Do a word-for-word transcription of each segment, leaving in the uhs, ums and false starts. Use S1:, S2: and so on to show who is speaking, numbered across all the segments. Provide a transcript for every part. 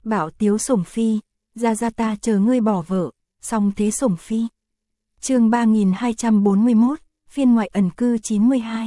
S1: Bảo tiếu sủng phi, ra ra ta chờ ngươi bỏ vợ, xong thế sủng phi. Chương ba nghìn hai trăm bốn mươi mốt, phiên ngoại ẩn cư chín mươi hai.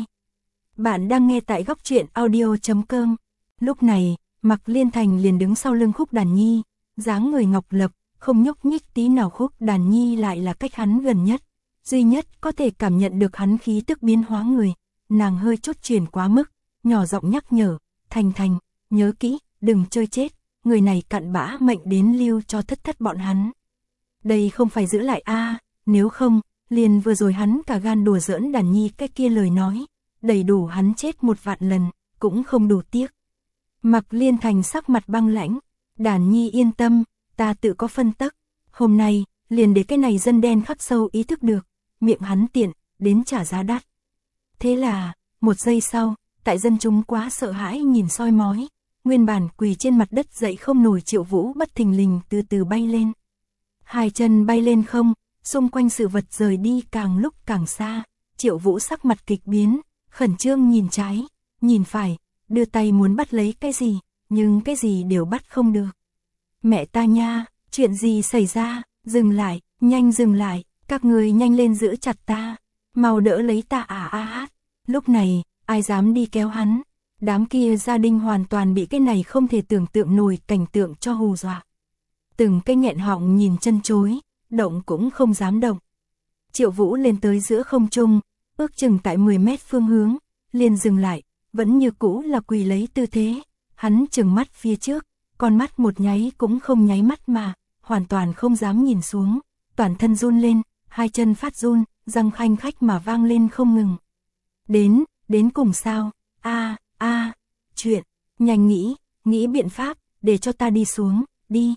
S1: Bạn đang nghe tại góc truyện audio chấm com. Lúc này, Mạc Liên Thành liền đứng sau lưng Khúc Đàn Nhi, dáng người ngọc lập, không nhúc nhích tí nào. Khúc Đàn Nhi lại là cách hắn gần nhất, duy nhất có thể cảm nhận được hắn khí tức biến hóa người. Nàng hơi chốt chuyển quá mức, nhỏ giọng nhắc nhở, Thành Thành, nhớ kỹ, đừng chơi chết, người này cặn bã mệnh đến lưu cho thất thất bọn hắn. Đây không phải giữ lại a, nếu không, liền vừa rồi hắn cả gan đùa giỡn Đàn Nhi cái kia lời nói, đầy đủ hắn chết một vạn lần, cũng không đủ tiếc. Mạc Liên Thành sắc mặt băng lãnh, Đàn Nhi yên tâm, ta tự có phân tắc, hôm nay, liền để cái này dân đen khắc sâu ý thức được, miệng hắn tiện, đến trả giá đắt. Thế là, một giây sau, tại dân chúng quá sợ hãi nhìn soi mói, nguyên bản quỳ trên mặt đất dậy không nổi Triệu Vũ bất thình lình từ từ bay lên. Hai chân bay lên không, xung quanh sự vật rời đi càng lúc càng xa, Triệu Vũ sắc mặt kịch biến, khẩn trương nhìn trái, nhìn phải, đưa tay muốn bắt lấy cái gì, nhưng cái gì đều bắt không được. Mẹ ta nha, chuyện gì xảy ra, dừng lại, nhanh dừng lại, các người nhanh lên giữ chặt ta, mau đỡ lấy ta à a hát. Lúc này, ai dám đi kéo hắn, đám kia gia đình hoàn toàn bị cái này không thể tưởng tượng nổi cảnh tượng cho hù dọa. Từng cái nghẹn họng nhìn chân chối, động cũng không dám động. Triệu Vũ lên tới giữa không trung, ước chừng tại mười mét phương hướng, liền dừng lại, vẫn như cũ là quỳ lấy tư thế, hắn trừng mắt phía trước, con mắt một nháy cũng không nháy mắt mà, hoàn toàn không dám nhìn xuống, toàn thân run lên, hai chân phát run, răng khanh khách mà vang lên không ngừng. Đến, đến cùng sao, a a chuyện, nhanh nghĩ, nghĩ biện pháp, để cho ta đi xuống, đi.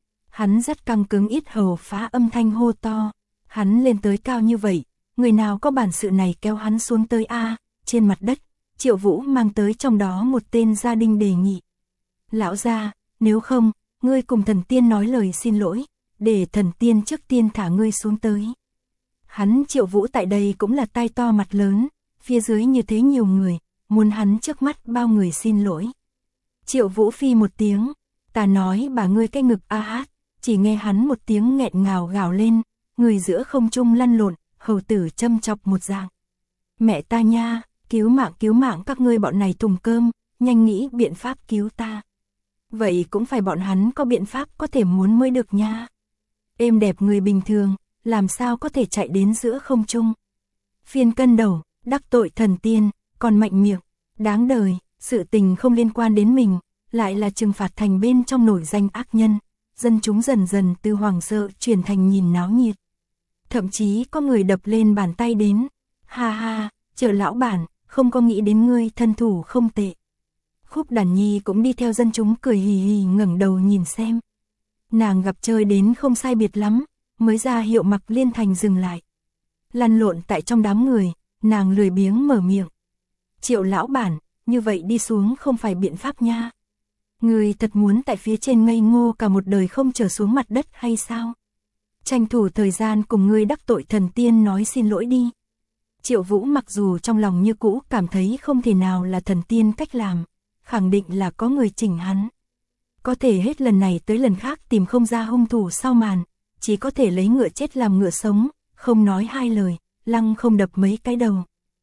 S1: Hắn rất căng cứng ít hầu phá âm thanh hô to, hắn lên tới cao như vậy, người nào có bản sự này kéo hắn xuống tới a. Trên mặt đất, Triệu Vũ mang tới trong đó một tên gia đình đề nghị. Lão gia, nếu không, ngươi cùng thần tiên nói lời xin lỗi, để thần tiên trước tiên thả ngươi xuống tới. Hắn Triệu Vũ tại đây cũng là tai to mặt lớn, phía dưới như thế nhiều người, muốn hắn trước mắt bao người xin lỗi. Triệu Vũ phi một tiếng, ta nói bà ngươi cái ngực a hát, chỉ nghe hắn một tiếng nghẹn ngào gào lên, người giữa không trung lăn lộn, hầu tử châm chọc một dạng. Mẹ ta nha, cứu mạng cứu mạng các ngươi bọn này thùng cơm, nhanh nghĩ biện pháp cứu ta. Vậy cũng phải bọn hắn có biện pháp có thể muốn mới được nha. Êm đẹp người bình thường, làm sao có thể chạy đến giữa không trung. Phiên cân đầu, đắc tội thần tiên, còn mạnh miệng, đáng đời, sự tình không liên quan đến mình, lại là trừng phạt thành bên trong nổi danh ác nhân. Dân chúng dần dần từ hoảng sợ chuyển thành nhìn náo nhiệt. Thậm chí có người đập lên bàn tay đến, ha ha, Trợ lão bản, không có nghĩ đến ngươi thân thủ không tệ. Khúc Đàn Nhi cũng đi theo dân chúng cười hì hì ngẩng đầu nhìn xem. Nàng gặp chơi đến không sai biệt lắm, mới ra hiệu Mạc Liên Thành dừng lại. Lăn lộn tại trong đám người, nàng lười biếng mở miệng. Triệu lão bản, như vậy đi xuống không phải biện pháp nha. Người thật muốn tại phía trên ngây ngô cả một đời không trở xuống mặt đất hay sao? Tranh thủ thời gian cùng ngươi đắc tội thần tiên nói xin lỗi đi. Triệu Vũ mặc dù trong lòng như cũ cảm thấy không thể nào là thần tiên cách làm, khẳng định là có người chỉnh hắn. Có thể hết lần này tới lần khác tìm không ra hung thủ sau màn, chỉ có thể lấy ngựa chết làm ngựa sống, không nói hai lời, lăng không đập mấy cái đầu.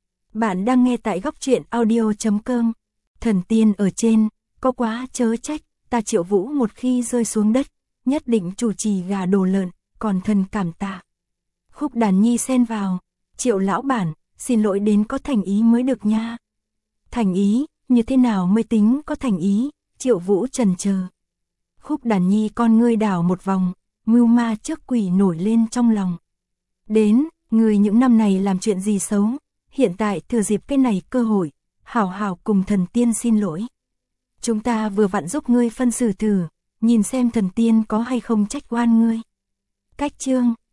S1: Bạn đang nghe tại góc truyện audio chấm com. Thần tiên ở trên, có quá chớ trách, ta Triệu Vũ một khi rơi xuống đất, nhất định chủ trì gà đồ lợn, còn thần cảm tạ. Khúc Đàn Nhi xen vào, Triệu lão bản, xin lỗi đến có thành ý mới được nha. Thành ý, như thế nào mới tính có thành ý, Triệu Vũ chần chờ. Khúc Đàn Nhi con ngươi đảo một vòng, mưu ma trước quỷ nổi lên trong lòng. Đến, người những năm này làm chuyện gì xấu, hiện tại thừa dịp cái này cơ hội, hảo hảo cùng thần tiên xin lỗi. Chúng ta vừa vặn giúp ngươi phân xử thử, nhìn xem thần tiên có hay không trách oan ngươi. Cách chương,